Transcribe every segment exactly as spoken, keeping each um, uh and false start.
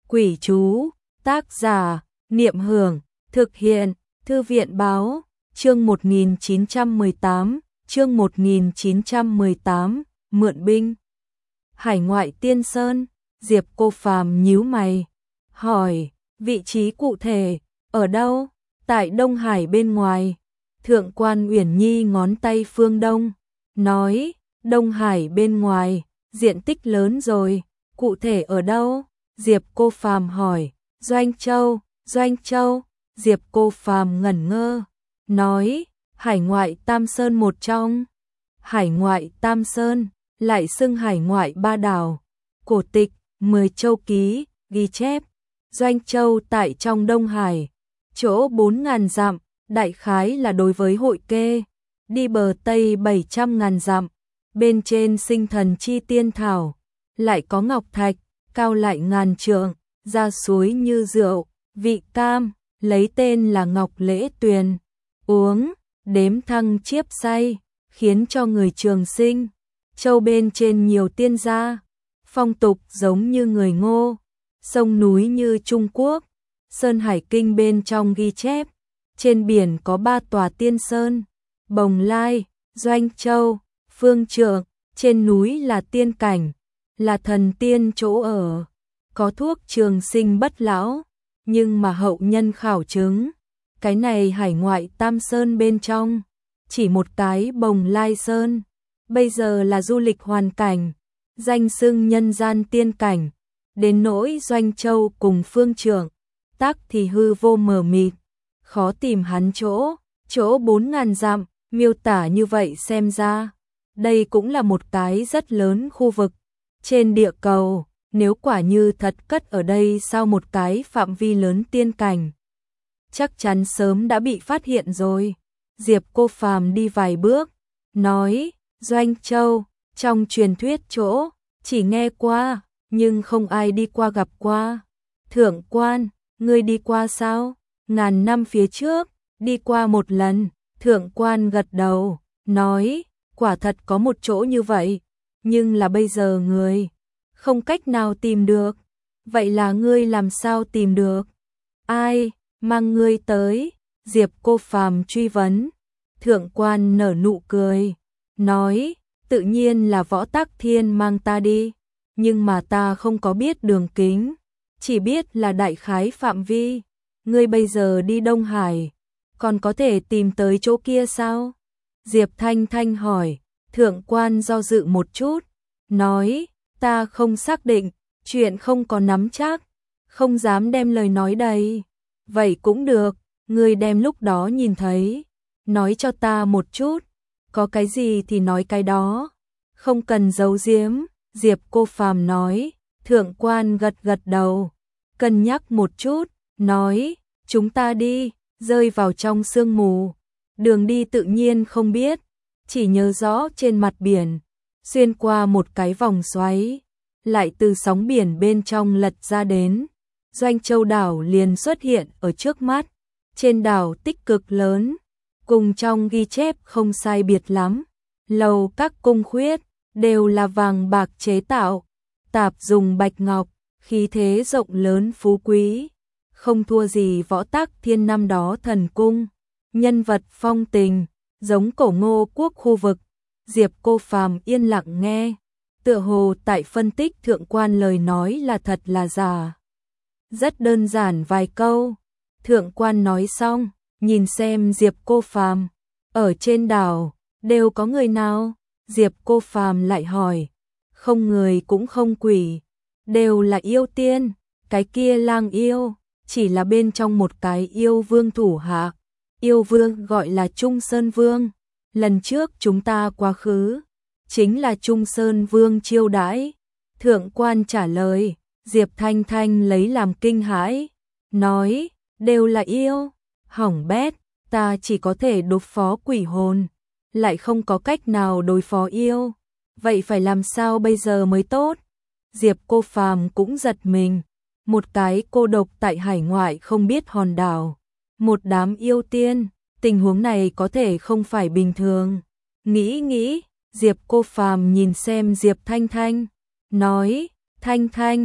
Quỷ chú, tác giả, Niệm Hưởng, thực hiện, Thư viện báo, chương một nghìn chín trăm mười tám, chương một nghìn chín trăm mười tám, mượn binh. Hải ngoại tiên sơn, Diệp Cô Phàm nhíu mày, hỏi, vị trí cụ thể, ở đâu? Tại Đông Hải bên ngoài. Thượng quan Uyển Nhi ngón tay phương đông, nói, Đông Hải bên ngoài, diện tích lớn rồi, cụ thể ở đâu? Diệp Cô Phàm hỏi, Doanh Châu, Doanh Châu, Diệp Cô Phàm ngẩn ngơ, nói, hải ngoại Tam Sơn một trong. Hải ngoại Tam Sơn, lại xưng hải ngoại ba đảo. Cổ tịch, mười châu ký, ghi chép, Doanh Châu tại trong Đông Hải, chỗ bốn ngàn dặm, đại khái là đối với Hội Kê, đi bờ Tây bảy trăm ngàn dặm, bên trên sinh thần chi tiên thảo, lại có ngọc thạch, cao lại ngàn trượng, ra suối như rượu, vị cam, lấy tên là Ngọc Lễ Tuyền, uống, đếm thăng chiếp say, khiến cho người trường sinh. Châu bên trên nhiều tiên gia, phong tục giống như người Ngô, sông núi như Trung Quốc, Sơn Hải Kinh bên trong ghi chép, trên biển có ba tòa tiên sơn, Bồng Lai, Doanh Châu, Phương Trượng, trên núi là tiên cảnh, là thần tiên chỗ ở, có thuốc trường sinh bất lão, nhưng mà hậu nhân khảo chứng, cái này hải ngoại Tam Sơn bên trong, chỉ một cái Bồng Lai Sơn, bây giờ là du lịch hoàn cảnh, danh xưng nhân gian tiên cảnh, đến nỗi Doanh Châu cùng Phương Trượng, tác thì hư vô mờ mịt, khó tìm hắn chỗ, chỗ bốn ngàn dặm, miêu tả như vậy xem ra, đây cũng là một cái rất lớn khu vực, trên địa cầu, nếu quả như thật cất ở đây sau một cái phạm vi lớn tiên cảnh, chắc chắn sớm đã bị phát hiện rồi. Diệp Cô Phàm đi vài bước, nói, Doanh Châu, trong truyền thuyết chỗ, chỉ nghe qua, nhưng không ai đi qua gặp qua. Thượng quan, ngươi đi qua sao? Ngàn năm phía trước, đi qua một lần. Thượng quan gật đầu, nói, quả thật có một chỗ như vậy, nhưng là bây giờ người không cách nào tìm được. Vậy là ngươi làm sao tìm được? Ai mang ngươi tới? Diệp Cô Phàm truy vấn. Thượng quan nở nụ cười, nói, tự nhiên là Võ Tắc Thiên mang ta đi, nhưng mà ta không có biết đường kính, chỉ biết là đại khái phạm vi. Ngươi bây giờ đi Đông Hải, còn có thể tìm tới chỗ kia sao? Diệp Thanh Thanh hỏi. Thượng quan do dự một chút, nói, ta không xác định, chuyện không có nắm chắc, không dám đem lời nói đầy. Vậy cũng được, ngươi đem lúc đó nhìn thấy, nói cho ta một chút, có cái gì thì nói cái đó, không cần giấu giếm. Diệp Cô Phàm nói. Thượng quan gật gật đầu, cân nhắc một chút, nói, chúng ta đi, rơi vào trong sương mù, đường đi tự nhiên không biết, chỉ nhớ rõ trên mặt biển, xuyên qua một cái vòng xoáy, lại từ sóng biển bên trong lật ra đến, Doanh Châu đảo liền xuất hiện ở trước mắt, trên đảo tích cực lớn, cùng trong ghi chép không sai biệt lắm, lầu các cung khuyết, đều là vàng bạc chế tạo, tạp dùng bạch ngọc, khí thế rộng lớn phú quý, không thua gì Võ Tắc Thiên năm đó thần cung, nhân vật phong tình, giống cổ Ngô quốc khu vực. Diệp Cô Phàm yên lặng nghe, tựa hồ tại phân tích thượng quan lời nói là thật là giả. Rất đơn giản vài câu, thượng quan nói xong, nhìn xem Diệp Cô Phàm, ở trên đảo, đều có người nào? Diệp Cô Phàm lại hỏi, không người cũng không quỷ, đều là yêu tiên, cái kia lang yêu, chỉ là bên trong một cái yêu vương thủ hạ, yêu vương gọi là Trung Sơn Vương, lần trước chúng ta quá khứ, chính là Trung Sơn Vương chiêu đãi. Thượng quan trả lời. Diệp Thanh Thanh lấy làm kinh hãi, nói, đều là yêu, hỏng bét, ta chỉ có thể đối phó quỷ hồn, lại không có cách nào đối phó yêu, vậy phải làm sao bây giờ mới tốt? Diệp Cô Phàm cũng giật mình, một cái cô độc tại hải ngoại không biết hòn đảo, một đám yêu tiên, tình huống này có thể không phải bình thường. Nghĩ nghĩ, Diệp Cô Phàm nhìn xem Diệp Thanh Thanh, nói, Thanh Thanh,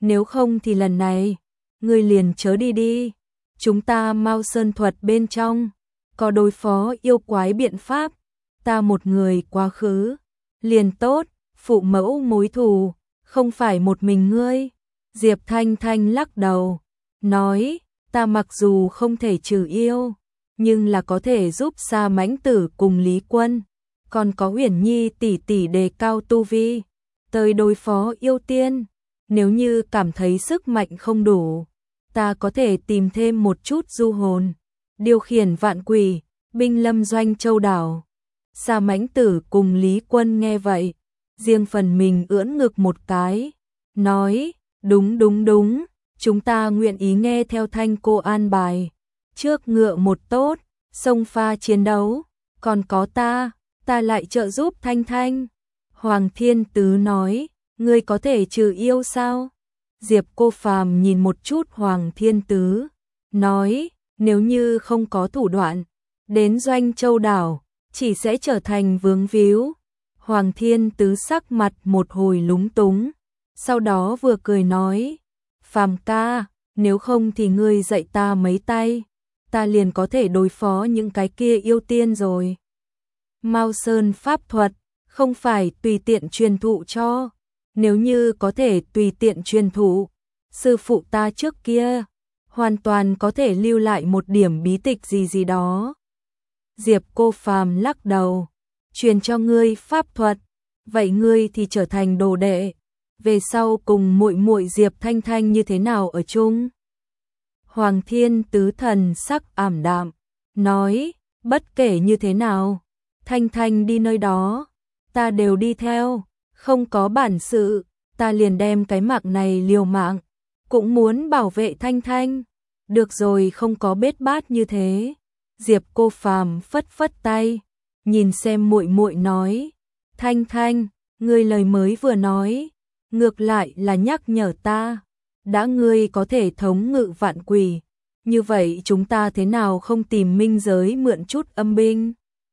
nếu không thì lần này, ngươi liền chớ đi đi. Chúng ta Mao Sơn thuật bên trong, có đối phó yêu quái biện pháp, ta một người quá khứ, liền tốt, phụ mẫu mối thù, không phải một mình ngươi. Diệp Thanh Thanh lắc đầu, nói, ta mặc dù không thể trừ yêu, nhưng là có thể giúp Sa Mãnh Tử cùng Lý Quân, còn có Uyển Nhi tỷ tỷ đề cao tu vi, tới đối phó yêu tiên. Nếu như cảm thấy sức mạnh không đủ, ta có thể tìm thêm một chút du hồn, điều khiển vạn quỷ, binh lâm doanh châu đảo. Sa Mãnh Tử cùng Lý Quân nghe vậy, riêng phần mình ưỡn ngực một cái, nói, đúng đúng đúng, chúng ta nguyện ý nghe theo Thanh cô an bài. Trước ngựa một tốt, xông pha chiến đấu, còn có ta, ta lại trợ giúp Thanh Thanh. Hoàng Thiên Tứ nói, ngươi có thể trừ yêu sao? Diệp Cô Phàm nhìn một chút Hoàng Thiên Tứ, nói, nếu như không có thủ đoạn, đến Doanh Châu đảo, chỉ sẽ trở thành vướng víu. Hoàng Thiên Tứ sắc mặt một hồi lúng túng, sau đó vừa cười nói, Phàm ca, nếu không thì ngươi dạy ta mấy tay, ta liền có thể đối phó những cái kia yêu tiên rồi. Mao Sơn pháp thuật, không phải tùy tiện truyền thụ cho, nếu như có thể tùy tiện truyền thụ, sư phụ ta trước kia, hoàn toàn có thể lưu lại một điểm bí tịch gì gì đó. Diệp Cô Phàm lắc đầu, truyền cho ngươi pháp thuật, vậy ngươi thì trở thành đồ đệ, về sau cùng muội muội Diệp Thanh Thanh như thế nào ở chung? Hoàng Thiên Tứ thần sắc ảm đạm, nói, bất kể như thế nào, Thanh Thanh đi nơi đó, ta đều đi theo, không có bản sự, ta liền đem cái mạng này liều mạng, cũng muốn bảo vệ Thanh Thanh. Được rồi, không có bết bát như thế. Diệp Cô Phàm phất phất tay, nhìn xem muội muội nói, Thanh Thanh, ngươi lời mới vừa nói, ngược lại là nhắc nhở ta, đã ngươi có thể thống ngự vạn quỷ, như vậy chúng ta thế nào không tìm minh giới mượn chút âm binh,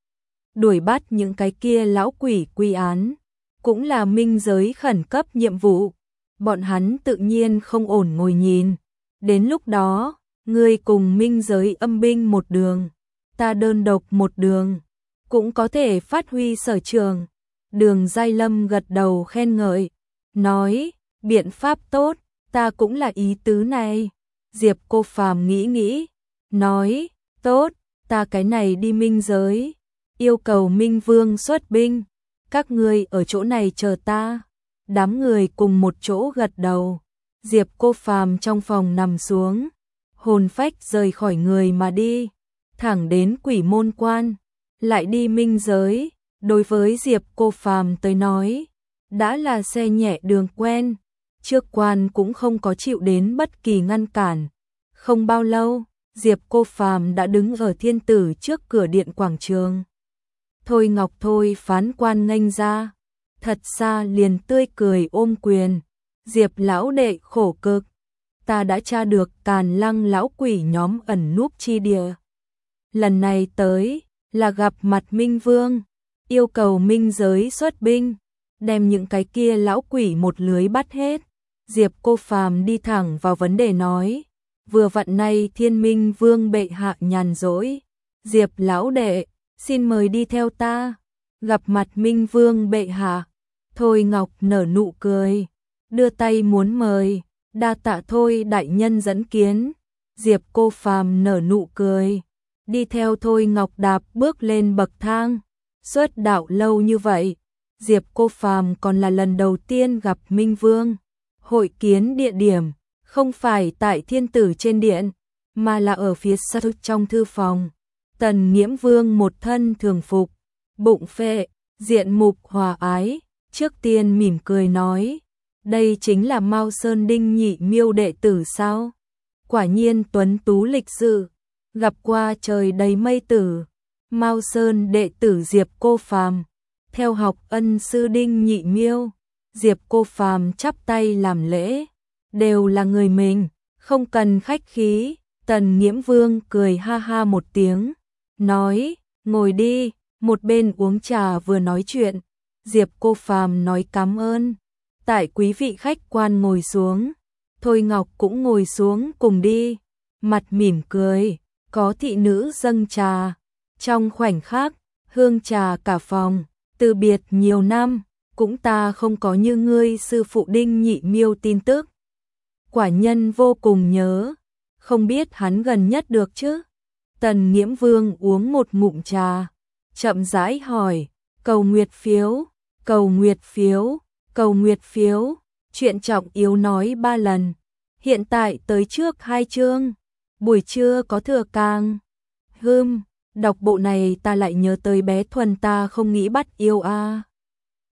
đuổi bắt những cái kia lão quỷ quy án, cũng là minh giới khẩn cấp nhiệm vụ, bọn hắn tự nhiên không ổn ngồi nhìn, đến lúc đó, ngươi cùng minh giới âm binh một đường, ta đơn độc một đường, cũng có thể phát huy sở trường. Đường Giai Lâm gật đầu khen ngợi, nói, biện pháp tốt, ta cũng là ý tứ này. Diệp Cô Phàm nghĩ nghĩ, nói, tốt, ta cái này đi minh giới, yêu cầu Minh Vương xuất binh, các ngươi ở chỗ này chờ ta. Đám người cùng một chỗ gật đầu. Diệp Cô Phàm trong phòng nằm xuống, hồn phách rời khỏi người mà đi, thẳng đến Quỷ Môn Quan, lại đi minh giới. Đối với Diệp Cô Phàm tới nói, đã là xe nhẹ đường quen, trước quan cũng không có chịu đến bất kỳ ngăn cản. Không bao lâu, Diệp Cô Phàm đã đứng ở Thiên Tử trước cửa điện quảng trường. Thôi Ngọc Thôi phán quan nghênh ra, thật xa liền tươi cười ôm quyền, Diệp lão đệ khổ cực, ta đã tra được Càn Lăng lão quỷ nhóm ẩn núp chi địa. Lần này tới là gặp mặt Minh Vương, yêu cầu minh giới xuất binh, đem những cái kia lão quỷ một lưới bắt hết. Diệp Cô Phàm đi thẳng vào vấn đề nói, vừa vặn nay Thiên Minh Vương bệ hạ nhàn rỗi, Diệp lão đệ, xin mời đi theo ta, gặp mặt Minh Vương bệ hạ. Thôi Ngọc nở nụ cười, đưa tay muốn mời, đa tạ Thôi đại nhân dẫn kiến. Diệp Cô Phàm nở nụ cười, đi theo Thôi Ngọc đạp bước lên bậc thang. Xuất đạo lâu như vậy, Diệp Cô Phàm còn là lần đầu tiên gặp Minh Vương. Hội kiến địa điểm, không phải tại Thiên Tử trên điện, mà là ở phía sau trong thư phòng. Tần Nghiễm Vương một thân thường phục, bụng phệ, diện mục hòa ái, trước tiên mỉm cười nói, đây chính là Mao Sơn Đinh Nhị Miêu đệ tử sao? Quả nhiên tuấn tú lịch sự, gặp qua trời đầy mây tử. Mao Sơn đệ tử Diệp Cô Phàm, theo học ân sư Đinh Nhị Miêu. Diệp Cô Phàm chắp tay làm lễ, đều là người mình, không cần khách khí. Tần Nghiễm Vương cười ha ha một tiếng, nói, ngồi đi, một bên uống trà vừa nói chuyện. Diệp Cô Phàm nói cảm ơn, tại quý vị khách quan ngồi xuống. Thôi Ngọc cũng ngồi xuống cùng đi, mặt mỉm cười, có thị nữ dâng trà. Trong khoảnh khắc, hương trà cả phòng, từ biệt nhiều năm, cũng ta không có như ngươi sư phụ Đinh Nhị Miêu tin tức. Quả nhân vô cùng nhớ, không biết hắn gần nhất được chứ? Tần Nghiễm Vương uống một ngụm trà, chậm rãi hỏi, cầu nguyệt phiếu, cầu nguyệt phiếu, cầu nguyệt phiếu, chuyện trọng yếu nói ba lần, hiện tại tới trước hai chương, buổi trưa có thừa càng. Hừm, đọc bộ này ta lại nhớ tới bé Thuần ta không nghĩ bắt yêu a. À.